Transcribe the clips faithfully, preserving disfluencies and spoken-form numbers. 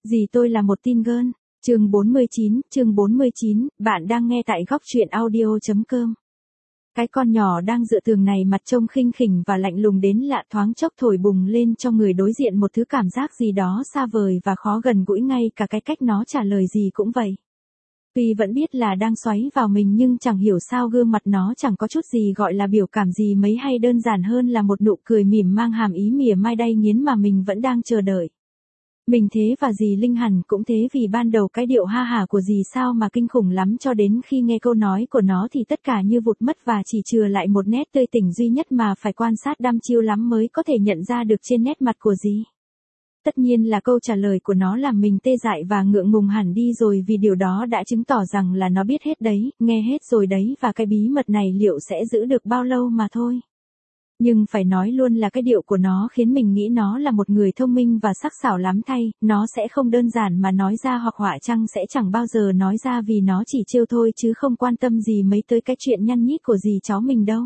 Dì tôi là một teen girl. Chương bốn mươi chín, chương bốn mươi chín, bạn đang nghe tại góc truyện audio chấm com. Cái con nhỏ đang dựa tường này mặt trông khinh khỉnh và lạnh lùng đến lạ thoáng chốc thổi bùng lên cho người đối diện một thứ cảm giác gì đó xa vời và khó gần gũi, ngay cả cái cách nó trả lời gì cũng vậy. Tuy vẫn biết là đang xoáy vào mình nhưng chẳng hiểu sao gương mặt nó chẳng có chút gì gọi là biểu cảm gì mấy, hay đơn giản hơn là một nụ cười mỉm mang hàm ý mỉa mai đay nghiến mà mình vẫn đang chờ đợi. Mình thế và dì Linh hẳn cũng thế, vì ban đầu cái điệu ha hả của dì sao mà kinh khủng lắm, cho đến khi nghe câu nói của nó thì tất cả như vụt mất và chỉ chừa lại một nét tươi tỉnh duy nhất mà phải quan sát đăm chiêu lắm mới có thể nhận ra được trên nét mặt của dì. Tất nhiên là câu trả lời của nó làm mình tê dại và ngượng ngùng hẳn đi rồi, vì điều đó đã chứng tỏ rằng là nó biết hết đấy, nghe hết rồi đấy, và cái bí mật này liệu sẽ giữ được bao lâu mà thôi. Nhưng phải nói luôn là cái điệu của nó khiến mình nghĩ nó là một người thông minh và sắc sảo lắm thay, nó sẽ không đơn giản mà nói ra, hoặc họa chăng sẽ chẳng bao giờ nói ra, vì nó chỉ trêu thôi chứ không quan tâm gì mấy tới cái chuyện nhăn nhít của dì cháu mình đâu.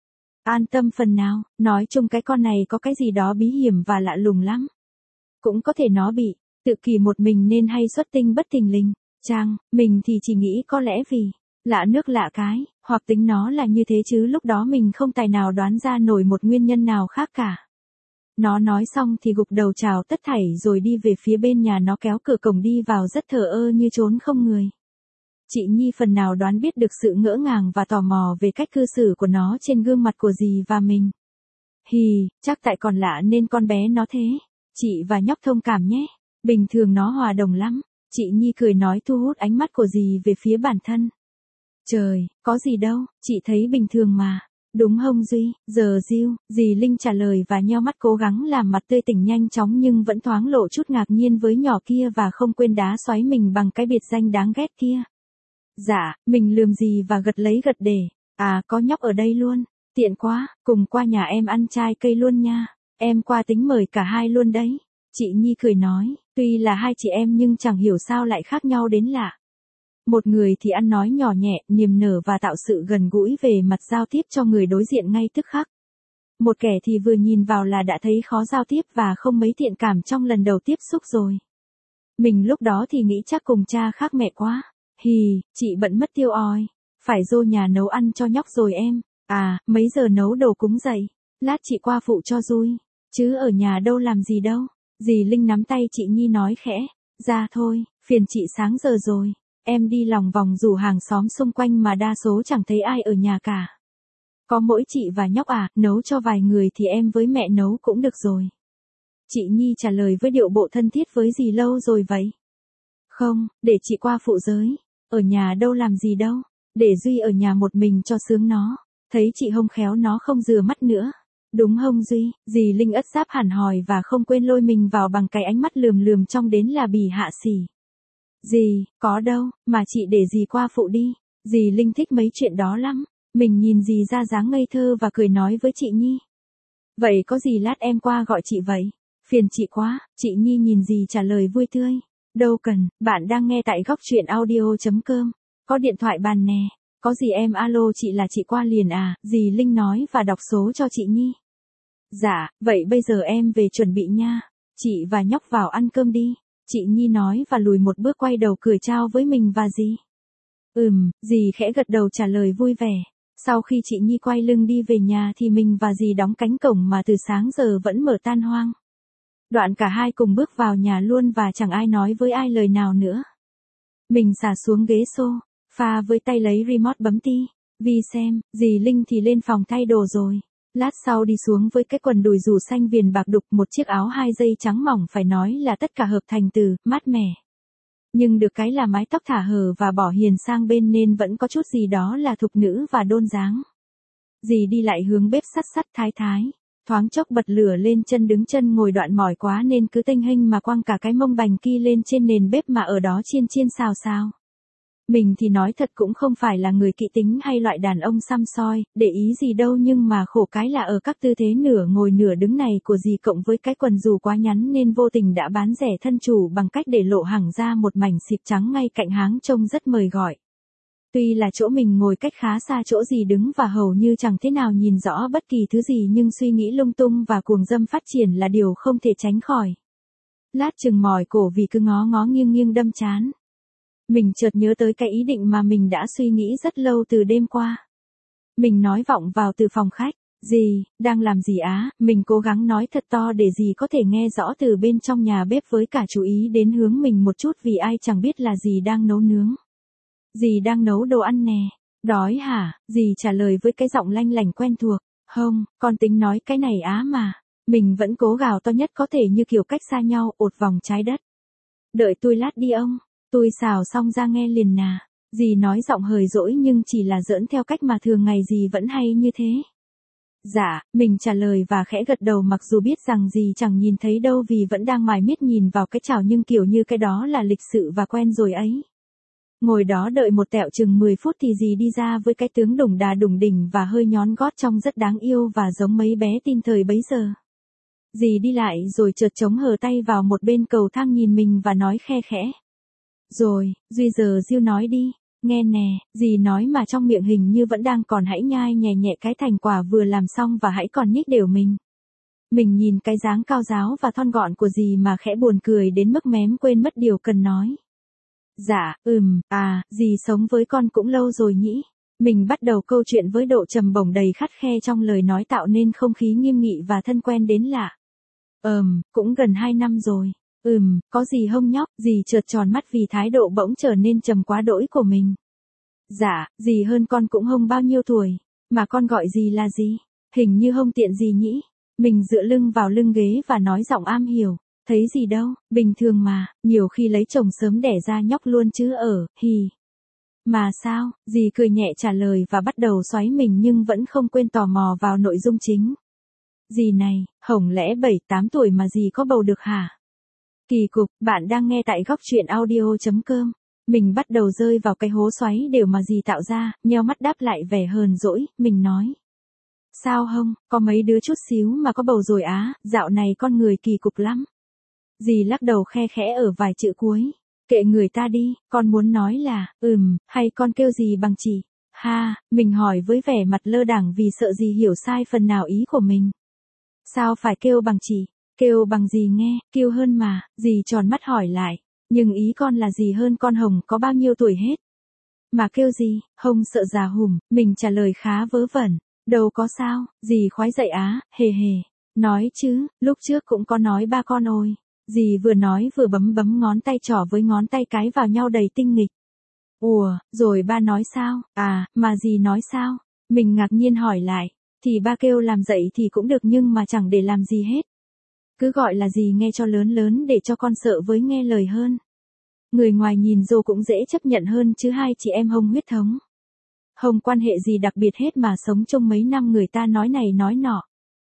An tâm phần nào, nói chung cái con này có cái gì đó bí hiểm và lạ lùng lắm. Cũng có thể nó bị tự kỷ một mình nên hay xuất tinh bất thình lình. Chang, mình thì chỉ nghĩ có lẽ vì lạ nước lạ cái, hoặc tính nó là như thế, chứ lúc đó mình không tài nào đoán ra nổi một nguyên nhân nào khác cả. Nó nói xong thì gục đầu chào tất thảy rồi đi về phía bên nhà nó, kéo cửa cổng đi vào rất thờ ơ như trốn không người. Chị Nhi phần nào đoán biết được sự ngỡ ngàng và tò mò về cách cư xử của nó trên gương mặt của dì và mình. Hì, chắc tại còn lạ nên con bé nó thế. Chị và nhóc thông cảm nhé, bình thường nó hòa đồng lắm. Chị Nhi cười nói, thu hút ánh mắt của dì về phía bản thân. Trời, có gì đâu, chị thấy bình thường mà. Đúng không Duy? Giờ Diêu, dì Linh trả lời và nheo mắt cố gắng làm mặt tươi tỉnh nhanh chóng, nhưng vẫn thoáng lộ chút ngạc nhiên với nhỏ kia và không quên đá xoáy mình bằng cái biệt danh đáng ghét kia. Dạ, mình lườm dì và gật lấy gật để. À, có nhóc ở đây luôn, tiện quá, cùng qua nhà em ăn chai cây luôn nha. Em qua tính mời cả hai luôn đấy. Chị Nhi cười nói, tuy là hai chị em nhưng chẳng hiểu sao lại khác nhau đến lạ. Một người thì ăn nói nhỏ nhẹ, niềm nở và tạo sự gần gũi về mặt giao tiếp cho người đối diện ngay tức khắc. Một kẻ thì vừa nhìn vào là đã thấy khó giao tiếp và không mấy thiện cảm trong lần đầu tiếp xúc rồi. Mình lúc đó thì nghĩ chắc cùng cha khác mẹ quá. Hì, chị bận mất tiêu oi. Phải vô nhà nấu ăn cho nhóc rồi em. À, mấy giờ nấu đồ cúng dậy? Lát chị qua phụ cho vui. Chứ ở nhà đâu làm gì đâu. Dì Linh nắm tay chị Nhi nói khẽ. Ra thôi, phiền chị sáng giờ rồi. Em đi lòng vòng rủ hàng xóm xung quanh mà đa số chẳng thấy ai ở nhà cả. Có mỗi chị và nhóc à, nấu cho vài người thì em với mẹ nấu cũng được rồi. Chị Nhi trả lời với điệu bộ thân thiết, với dì lâu rồi vậy? Không, để chị qua phụ giới. Ở nhà đâu làm gì đâu. Để Duy ở nhà một mình cho sướng nó. Thấy chị hông khéo nó không rửa mắt nữa. Đúng không Duy? Dì Linh ất giáp hẳn hòi và không quên lôi mình vào bằng cái ánh mắt lườm lườm trong đến là bì hạ xỉ. Dì, có đâu, mà chị để dì qua phụ đi. Dì Linh thích mấy chuyện đó lắm. Mình nhìn dì ra dáng ngây thơ và cười nói với chị Nhi. Vậy có gì lát em qua gọi chị vậy? Phiền chị quá. Chị Nhi nhìn dì trả lời vui tươi. Đâu cần, bạn đang nghe tại góc truyện audio chấm com. Có điện thoại bàn nè. Có gì em alo chị là chị qua liền à? Dì Linh nói và đọc số cho chị Nhi. Dạ, vậy bây giờ em về chuẩn bị nha. Chị và nhóc vào ăn cơm đi. Chị Nhi nói và lùi một bước quay đầu cười chào với mình và dì. Ừm, dì khẽ gật đầu trả lời vui vẻ. Sau khi chị Nhi quay lưng đi về nhà thì mình và dì đóng cánh cổng mà từ sáng giờ vẫn mở tan hoang. Đoạn cả hai cùng bước vào nhà luôn và chẳng ai nói với ai lời nào nữa. Mình xả xuống ghế sofa với tay lấy remote bấm ti vi xem, dì Linh thì lên phòng thay đồ rồi. Lát sau đi xuống với cái quần đùi dù xanh viền bạc đục, một chiếc áo hai dây trắng mỏng, phải nói là tất cả hợp thành từ mát mẻ. Nhưng được cái là mái tóc thả hở và bỏ hiền sang bên nên vẫn có chút gì đó là thục nữ và đôn dáng. Dì đi lại hướng bếp sắt sắt thái thái. Thoáng chốc bật lửa lên chân, đứng chân ngồi đoạn mỏi quá nên cứ tênh hênh mà quăng cả cái mông bành kia lên trên nền bếp mà ở đó chiên chiên xào xào. Mình thì nói thật cũng không phải là người kỵ tính hay loại đàn ông xăm soi, để ý gì đâu, nhưng mà khổ cái là ở các tư thế nửa ngồi nửa đứng này của dì cộng với cái quần dù quá ngắn nên vô tình đã bán rẻ thân chủ bằng cách để lộ hẳn ra một mảnh xịp trắng ngay cạnh háng trông rất mời gọi. Tuy là chỗ mình ngồi cách khá xa chỗ dì đứng và hầu như chẳng thế nào nhìn rõ bất kỳ thứ gì, nhưng suy nghĩ lung tung và cuồng dâm phát triển là điều không thể tránh khỏi. Lát chừng mỏi cổ vì cứ ngó ngó nghiêng nghiêng đâm chán. Mình chợt nhớ tới cái ý định mà mình đã suy nghĩ rất lâu từ đêm qua. Mình nói vọng vào từ phòng khách. Dì, đang làm gì á? Mình cố gắng nói thật to để dì có thể nghe rõ từ bên trong nhà bếp với cả chú ý đến hướng mình một chút vì ai chẳng biết là dì đang nấu nướng. Dì đang nấu đồ ăn nè. Đói hả? Dì trả lời với cái giọng lanh lảnh quen thuộc. Không, con tính nói cái này á mà. Mình vẫn cố gào to nhất có thể như kiểu cách xa nhau ột vòng trái đất. Đợi tôi lát đi ông. Tôi xào xong ra nghe liền nà. Dì nói giọng hời dỗi nhưng chỉ là giỡn theo cách mà thường ngày dì vẫn hay như thế. Dạ, mình trả lời và khẽ gật đầu mặc dù biết rằng dì chẳng nhìn thấy đâu vì vẫn đang mải miết nhìn vào cái chảo nhưng kiểu như cái đó là lịch sự và quen rồi ấy. Ngồi đó đợi một tẹo chừng mười phút thì dì đi ra với cái tướng đủng đà đủng đỉnh và hơi nhón gót trông rất đáng yêu và giống mấy bé tin thời bấy giờ. Dì đi lại rồi chợt chống hờ tay vào một bên cầu thang nhìn mình và nói khe khẽ. Rồi, Duy giờ Diêu nói đi. Nghe nè, dì nói mà trong miệng hình như vẫn đang còn hãy nhai nhẹ nhẹ cái thành quả vừa làm xong và hãy còn nhích đều mình. Mình nhìn cái dáng cao giáo và thon gọn của dì mà khẽ buồn cười đến mức mém quên mất điều cần nói. Dạ, ừm, à, dì sống với con cũng lâu rồi nhỉ. Mình bắt đầu câu chuyện với độ trầm bổng đầy khắt khe trong lời nói tạo nên không khí nghiêm nghị và thân quen đến lạ. Ừm, cũng gần hai năm rồi. Ừm, có gì hông nhóc, dì chợt tròn mắt vì thái độ bỗng trở nên trầm quá đỗi của mình. Dạ, dì hơn con cũng hông bao nhiêu tuổi, mà con gọi dì là gì? Hình như hông tiện gì nhỉ? Mình dựa lưng vào lưng ghế và nói giọng am hiểu, thấy gì đâu, bình thường mà, nhiều khi lấy chồng sớm đẻ ra nhóc luôn chứ ở, hì. Mà sao, dì cười nhẹ trả lời và bắt đầu xoáy mình nhưng vẫn không quên tò mò vào nội dung chính. Dì này, hổng lẽ bảy tám tuổi mà dì có bầu được hả? Kỳ cục, bạn đang nghe tại góc truyện audio chấm com. Mình bắt đầu rơi vào cái hố xoáy đều mà dì tạo ra, nheo mắt đáp lại vẻ hờn dỗi, mình nói. Sao hông, có mấy đứa chút xíu mà có bầu rồi á, dạo này con người kỳ cục lắm. Dì lắc đầu khe khẽ ở vài chữ cuối. Kệ người ta đi, con muốn nói là, ừm, hay con kêu gì bằng chị? Ha, mình hỏi với vẻ mặt lơ đảng vì sợ dì hiểu sai phần nào ý của mình. Sao phải kêu bằng chị? Kêu bằng gì nghe, kêu hơn mà, dì tròn mắt hỏi lại. Nhưng ý con là gì hơn con Hồng có bao nhiêu tuổi hết? Mà kêu gì, Hồng sợ già hùm, mình trả lời khá vớ vẩn. Đâu có sao, dì khoái dậy á, hề hề. Nói chứ, lúc trước cũng có nói ba con ôi. Dì vừa nói vừa bấm bấm ngón tay trỏ với ngón tay cái vào nhau đầy tinh nghịch. Ủa, rồi ba nói sao? À, mà dì nói sao? Mình ngạc nhiên hỏi lại. Thì ba kêu làm dậy thì cũng được nhưng mà chẳng để làm gì hết. Cứ gọi là gì nghe cho lớn lớn để cho con sợ với nghe lời hơn. Người ngoài nhìn dù cũng dễ chấp nhận hơn chứ hai chị em Hồng huyết thống. Hồng quan hệ gì đặc biệt hết mà sống chung mấy năm người ta nói này nói nọ.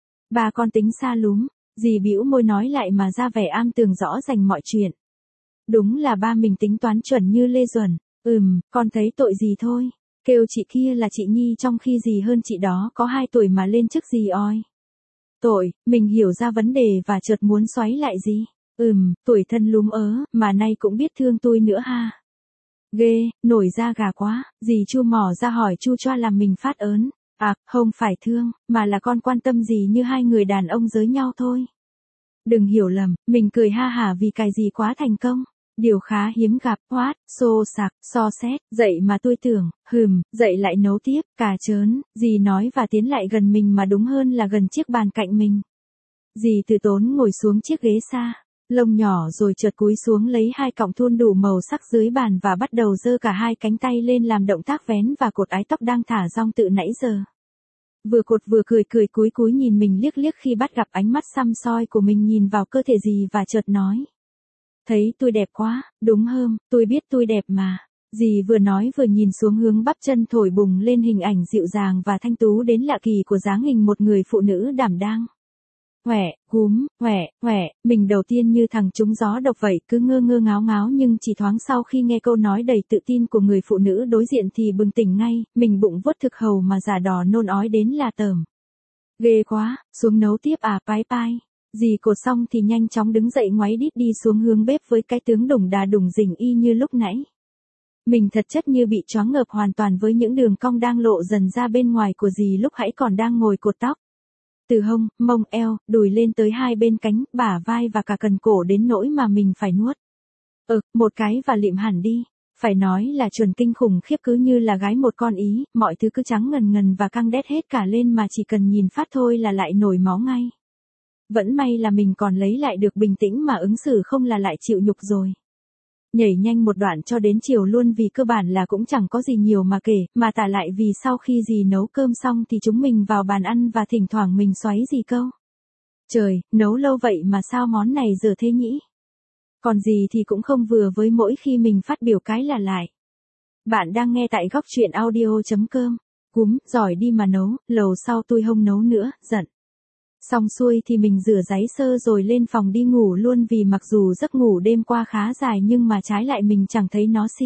Bà con tính xa lúm, dì bĩu môi nói lại mà ra vẻ am tường rõ rành mọi chuyện. Đúng là ba mình tính toán chuẩn như Lê Duẩn, ừm, con thấy tội gì thôi. Kêu chị kia là chị Nhi trong khi dì hơn chị đó có hai tuổi mà lên chức dì oi. Tội, mình hiểu ra vấn đề và chợt muốn xoáy lại gì. Ừm, tuổi thân lúm ớ, mà nay cũng biết thương tôi nữa ha. Ghê, nổi da gà quá, dì chu mỏ ra hỏi chu choa làm mình phát ớn. À, không phải thương, mà là con quan tâm gì như hai người đàn ông giới nhau thôi. Đừng hiểu lầm, mình cười ha hả vì cái gì quá thành công. Điều khá hiếm gặp, hoát, xô sạc, so xét, dậy mà tôi tưởng, hừm, dậy lại nấu tiếp, cà chớn, dì nói và tiến lại gần mình mà đúng hơn là gần chiếc bàn cạnh mình. Dì từ tốn ngồi xuống chiếc ghế xa, lông nhỏ rồi chợt cúi xuống lấy hai cọng thun đủ màu sắc dưới bàn và bắt đầu giơ cả hai cánh tay lên làm động tác vén và cột ái tóc đang thả rong tự nãy giờ. Vừa cột vừa cười cười cúi cúi nhìn mình liếc liếc khi bắt gặp ánh mắt săm soi của mình nhìn vào cơ thể dì và chợt nói. Thấy tôi đẹp quá, đúng không, tôi biết tôi đẹp mà. Dì vừa nói vừa nhìn xuống hướng bắp chân thổi bùng lên hình ảnh dịu dàng và thanh tú đến lạ kỳ của dáng hình một người phụ nữ đảm đang. Huệ, húm, huệ, huệ, mình đầu tiên như thằng trúng gió độc vậy cứ ngơ ngơ ngáo ngáo nhưng chỉ thoáng sau khi nghe câu nói đầy tự tin của người phụ nữ đối diện thì bừng tỉnh ngay, mình bụng vuốt thực hầu mà giả đò nôn ói đến là tởm. Ghê quá, xuống nấu tiếp à pái pai. Dì cột xong thì nhanh chóng đứng dậy ngoáy đít đi xuống hướng bếp với cái tướng đủng đà đủng rình y như lúc nãy. Mình thật chất như bị choáng ngợp hoàn toàn với những đường cong đang lộ dần ra bên ngoài của dì lúc hãy còn đang ngồi cột tóc. Từ hông, mông, eo, đùi lên tới hai bên cánh, bả vai và cả cần cổ đến nỗi mà mình phải nuốt. Ừ, một cái và lịm hẳn đi. Phải nói là chuẩn kinh khủng khiếp, cứ như là gái một con ý, mọi thứ cứ trắng ngần ngần và căng đét hết cả lên mà chỉ cần nhìn phát thôi là lại nổi máu ngay. Vẫn may là mình còn lấy lại được bình tĩnh mà ứng xử, không là lại chịu nhục rồi. Nhảy nhanh một đoạn cho đến chiều luôn, vì cơ bản là cũng chẳng có gì nhiều mà kể, mà tả lại vì sau khi dì nấu cơm xong thì chúng mình vào bàn ăn và thỉnh thoảng mình xoáy dì câu. Trời, nấu lâu vậy mà sao món này dở thế nhỉ? Còn gì thì cũng không vừa với mỗi khi mình phát biểu cái là lại. Bạn đang nghe tại góc truyện audio.com. Cúm, giỏi đi mà nấu, lầu sau tôi không nấu nữa, giận. Xong xuôi thì mình rửa ráy sơ rồi lên phòng đi ngủ luôn, vì mặc dù giấc ngủ đêm qua khá dài nhưng mà trái lại mình chẳng thấy nó si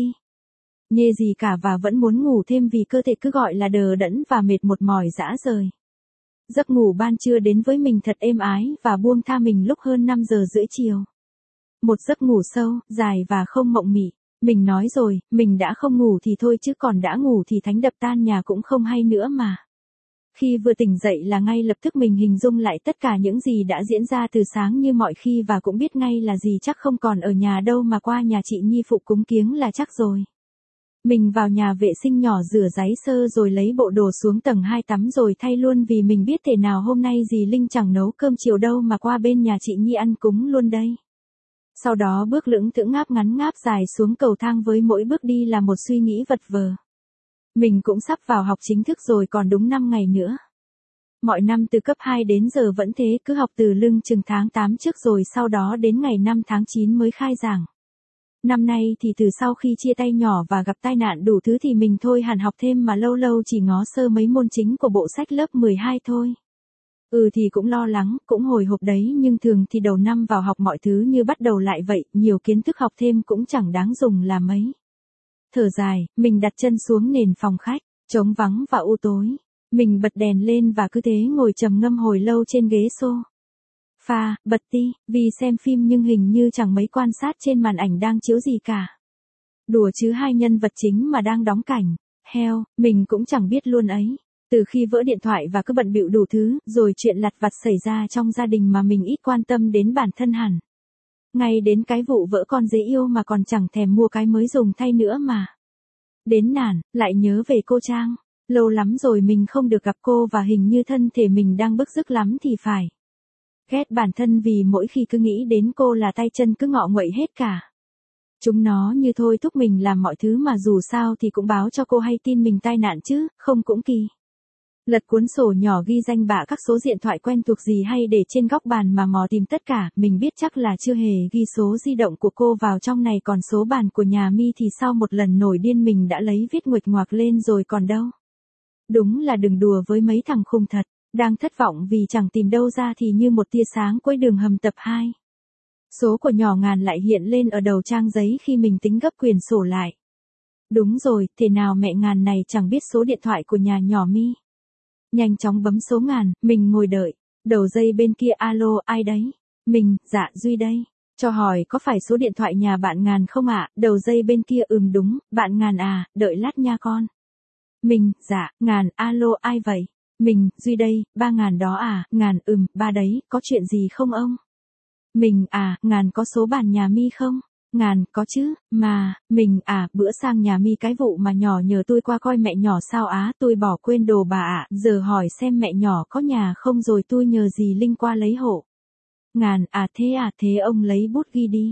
nhê gì cả, và vẫn muốn ngủ thêm vì cơ thể cứ gọi là đờ đẫn và mệt một mỏi rã rời. Giấc ngủ ban trưa đến với mình thật êm ái và buông tha mình lúc hơn năm giờ rưỡi chiều. Một giấc ngủ sâu, dài và không mộng mị. Mình nói rồi, mình đã không ngủ thì thôi chứ còn đã ngủ thì thánh đập tan nhà cũng không hay nữa mà. Khi vừa tỉnh dậy là ngay lập tức mình hình dung lại tất cả những gì đã diễn ra từ sáng như mọi khi, và cũng biết ngay là gì chắc không còn ở nhà đâu mà qua nhà chị Nhi phụ cúng kiếng là chắc rồi. Mình vào nhà vệ sinh nhỏ rửa ráy sơ rồi lấy bộ đồ xuống tầng hai tắm rồi thay luôn, vì mình biết thể nào hôm nay dì Linh chẳng nấu cơm chiều đâu mà qua bên nhà chị Nhi ăn cúng luôn đây. Sau đó bước lững thững ngáp ngắn ngáp dài xuống cầu thang, với mỗi bước đi là một suy nghĩ vật vờ. Mình cũng sắp vào học chính thức rồi, còn đúng năm ngày nữa. Mọi năm từ cấp hai đến giờ vẫn thế, cứ học từ lưng chừng tháng tám trước rồi sau đó đến ngày năm tháng chín mới khai giảng. Năm nay thì từ sau khi chia tay nhỏ và gặp tai nạn đủ thứ thì mình thôi hẳn học thêm, mà lâu lâu chỉ ngó sơ mấy môn chính của bộ sách lớp mười hai thôi. Ừ thì cũng lo lắng, cũng hồi hộp đấy, nhưng thường thì đầu năm vào học mọi thứ như bắt đầu lại vậy, nhiều kiến thức học thêm cũng chẳng đáng dùng là mấy. Thở dài, mình đặt chân xuống nền phòng khách, trống vắng và u tối. Mình bật đèn lên và cứ thế ngồi trầm ngâm hồi lâu trên ghế xô pha, bật ti vi xem phim, nhưng hình như chẳng mấy quan sát trên màn ảnh đang chiếu gì cả. Đùa chứ hai nhân vật chính mà đang đóng cảnh, heo, mình cũng chẳng biết luôn ấy. Từ khi vỡ điện thoại và cứ bận bịu đủ thứ, rồi chuyện lặt vặt xảy ra trong gia đình mà mình ít quan tâm đến bản thân hẳn. Ngay đến cái vụ vỡ con dế yêu mà còn chẳng thèm mua cái mới dùng thay nữa mà. Đến nản, lại nhớ về cô Trang. Lâu lắm rồi mình không được gặp cô và hình như thân thể mình đang bức rứt lắm thì phải. Ghét bản thân vì mỗi khi cứ nghĩ đến cô là tay chân cứ ngọ nguậy hết cả. Chúng nó như thôi thúc mình làm mọi thứ mà dù sao thì cũng báo cho cô hay tin mình tai nạn chứ, không cũng kỳ. Lật cuốn sổ nhỏ ghi danh bạ các số điện thoại quen thuộc gì hay để trên góc bàn mà mò tìm tất cả, mình biết chắc là chưa hề ghi số di động của cô vào trong này, còn số bàn của nhà Mi thì sau một lần nổi điên mình đã lấy viết nguệch ngoạc lên rồi còn đâu. Đúng là đừng đùa với mấy thằng khùng thật, đang thất vọng vì chẳng tìm đâu ra thì như một tia sáng cuối đường hầm tập hai. Số của nhỏ Ngàn lại hiện lên ở đầu trang giấy khi mình tính gấp quyển sổ lại. Đúng rồi, thế nào mẹ Ngàn này chẳng biết số điện thoại của nhà nhỏ Mi. Nhanh chóng bấm số Ngàn, mình ngồi đợi. Đầu dây bên kia alo, ai đấy? Mình, dạ Duy đây. Cho hỏi có phải số điện thoại nhà bạn Ngàn không ạ? À? Đầu dây bên kia ừm đúng, bạn Ngàn à, đợi lát nha con. Mình, dạ, Ngàn, alo ai vậy? Mình, Duy đây, ba Ngàn đó à? Ngàn, ừm, ba đấy, có chuyện gì không ông? Mình, à, Ngàn có số bàn nhà Mi không? Ngàn, có chứ, mà, mình, à, bữa sang nhà Mi cái vụ mà nhỏ nhờ tôi qua coi mẹ nhỏ sao á, tôi bỏ quên đồ bà ạ, à, giờ hỏi xem mẹ nhỏ có nhà không rồi tôi nhờ dì Linh qua lấy hộ. Ngàn, à thế à thế ông lấy bút ghi đi.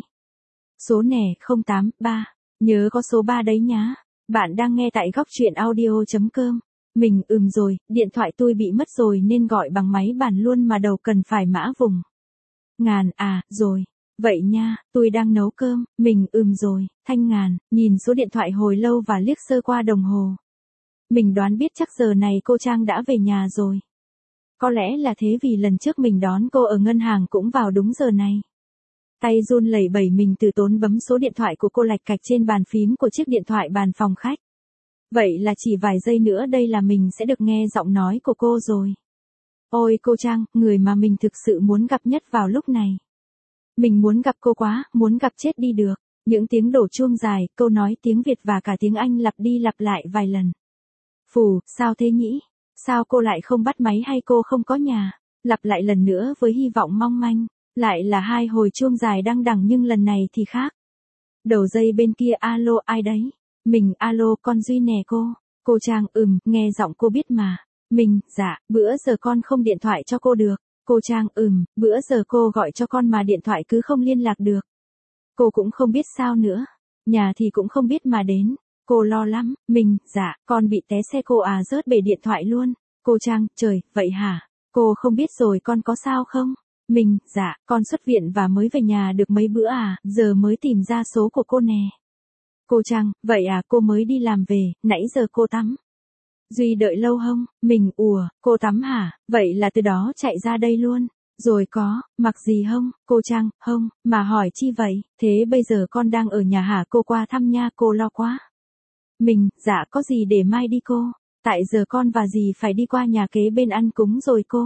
Số nè, không tám ba, nhớ có số ba đấy nhá. Bạn đang nghe tại góc truyện audio.com. Mình, ừm rồi, điện thoại tôi bị mất rồi nên gọi bằng máy bàn luôn mà đầu cần phải mã vùng. Ngàn, à, rồi. Vậy nha, tôi đang nấu cơm, mình, ừm rồi, Thanh Ngàn, nhìn số điện thoại hồi lâu và liếc sơ qua đồng hồ. Mình đoán biết chắc giờ này cô Trang đã về nhà rồi. Có lẽ là thế vì lần trước mình đón cô ở ngân hàng cũng vào đúng giờ này. Tay run lẩy bẩy mình từ tốn bấm số điện thoại của cô lạch cạch trên bàn phím của chiếc điện thoại bàn phòng khách. Vậy là chỉ vài giây nữa đây là mình sẽ được nghe giọng nói của cô rồi. Ôi cô Trang, người mà mình thực sự muốn gặp nhất vào lúc này. Mình muốn gặp cô quá, muốn gặp chết đi được. Những tiếng đổ chuông dài, câu nói tiếng Việt và cả tiếng Anh lặp đi lặp lại vài lần. Phù, sao thế nhỉ? Sao cô lại không bắt máy hay cô không có nhà? Lặp lại lần nữa với hy vọng mong manh, lại là hai hồi chuông dài đăng đẳng nhưng lần này thì khác. Đầu dây bên kia alo ai đấy? Mình alo con Duy nè cô. Cô Trang ừm, nghe giọng cô biết mà. Mình, dạ, bữa giờ con không điện thoại cho cô được. Cô Trang ừm, bữa giờ cô gọi cho con mà điện thoại cứ không liên lạc được. Cô cũng không biết sao nữa. Nhà thì cũng không biết mà đến. Cô lo lắm. Mình, dạ, con bị té xe cô à rớt bể điện thoại luôn. Cô Trang, trời, vậy hả? Cô không biết rồi con có sao không? Mình, dạ, con xuất viện và mới về nhà được mấy bữa à, giờ mới tìm ra số của cô nè. Cô Trang, vậy à cô mới đi làm về, nãy giờ cô tắm. Duy đợi lâu không? Mình, ùa, cô tắm hả? Vậy là từ đó chạy ra đây luôn. Rồi có, mặc gì không? Cô Trang, không, mà hỏi chi vậy? Thế bây giờ con đang ở nhà hả cô qua thăm nha cô lo quá. Mình, dạ có gì để mai đi cô. Tại giờ con và dì phải đi qua nhà kế bên ăn cúng rồi cô.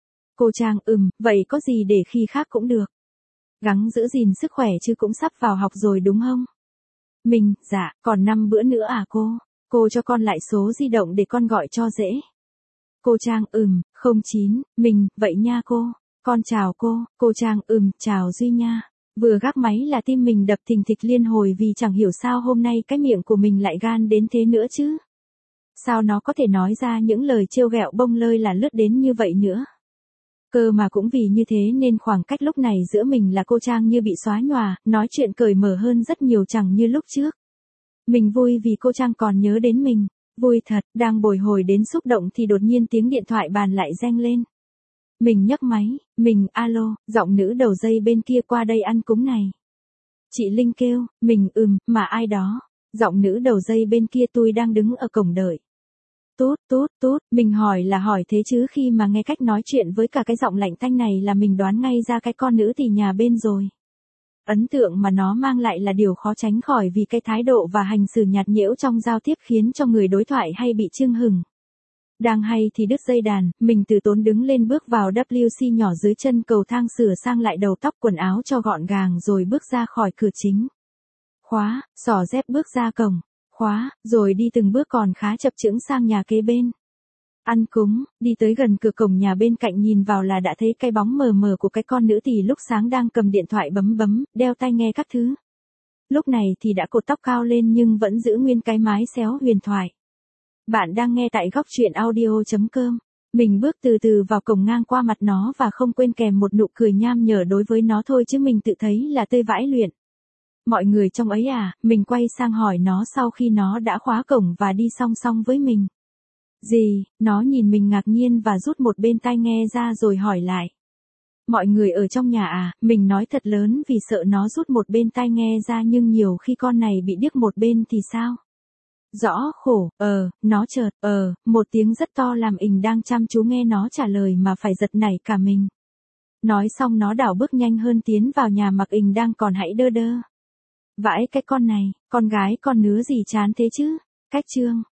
Cô Trang, ừm, vậy có gì để khi khác cũng được. Gắng giữ gìn sức khỏe chứ cũng sắp vào học rồi đúng không? Mình, dạ, còn năm bữa nữa à cô? Cô cho con lại số di động để con gọi cho dễ. Cô Trang, ừm, không chín, mình, vậy nha cô. Con chào cô, cô Trang, ừm, chào Duy nha. Vừa gác máy là tim mình đập thình thịch liên hồi vì chẳng hiểu sao hôm nay cái miệng của mình lại gan đến thế nữa chứ. Sao nó có thể nói ra những lời trêu ghẹo bông lơi là lướt đến như vậy nữa. Cơ mà cũng vì như thế nên khoảng cách lúc này giữa mình là cô Trang như bị xóa nhòa, nói chuyện cởi mở hơn rất nhiều chẳng như lúc trước. Mình vui vì cô Trang còn nhớ đến mình, vui thật, đang bồi hồi đến xúc động thì đột nhiên tiếng điện thoại bàn lại reng lên. Mình nhấc máy, mình, alo, giọng nữ đầu dây bên kia qua đây ăn cúng này. Chị Linh kêu, mình ừm, mà ai đó, giọng nữ đầu dây bên kia tôi đang đứng ở cổng đợi. Tút tút tút, mình hỏi là hỏi thế chứ khi mà nghe cách nói chuyện với cả cái giọng lạnh tanh này là mình đoán ngay ra cái con nữ thì nhà bên rồi. Ấn tượng mà nó mang lại là điều khó tránh khỏi vì cái thái độ và hành xử nhạt nhẽo trong giao tiếp khiến cho người đối thoại hay bị chưng hửng. Đang hay thì đứt dây đàn, mình từ tốn đứng lên bước vào vê kép xê nhỏ dưới chân cầu thang sửa sang lại đầu tóc quần áo cho gọn gàng rồi bước ra khỏi cửa chính. Khóa, xỏ dép bước ra cổng. Khóa, rồi đi từng bước còn khá chập chững sang nhà kế bên. Ăn cúng, đi tới gần cửa cổng nhà bên cạnh nhìn vào là đã thấy cái bóng mờ mờ của cái con nữ tỳ lúc sáng đang cầm điện thoại bấm bấm, đeo tai nghe các thứ. Lúc này thì đã cột tóc cao lên nhưng vẫn giữ nguyên cái mái xéo huyền thoại. Bạn đang nghe tại góc truyện audio chấm com. Mình bước từ từ vào cổng ngang qua mặt nó và không quên kèm một nụ cười nham nhở đối với nó thôi chứ mình tự thấy là tươi vãi luyện. Mọi người trong ấy à, mình quay sang hỏi nó sau khi nó đã khóa cổng và đi song song với mình. Gì, nó nhìn mình ngạc nhiên và rút một bên tai nghe ra rồi hỏi lại. Mọi người ở trong nhà à, mình nói thật lớn vì sợ nó rút một bên tai nghe ra nhưng nhiều khi con này bị điếc một bên thì sao? Rõ khổ, ờ, nó chợt, ờ, một tiếng rất to làm ình đang chăm chú nghe nó trả lời mà phải giật nảy cả mình. Nói xong nó đảo bước nhanh hơn tiến vào nhà mặc ình đang còn hãy đơ đơ. Vãi cái con này, con gái con nứa gì chán thế chứ? Cách chương.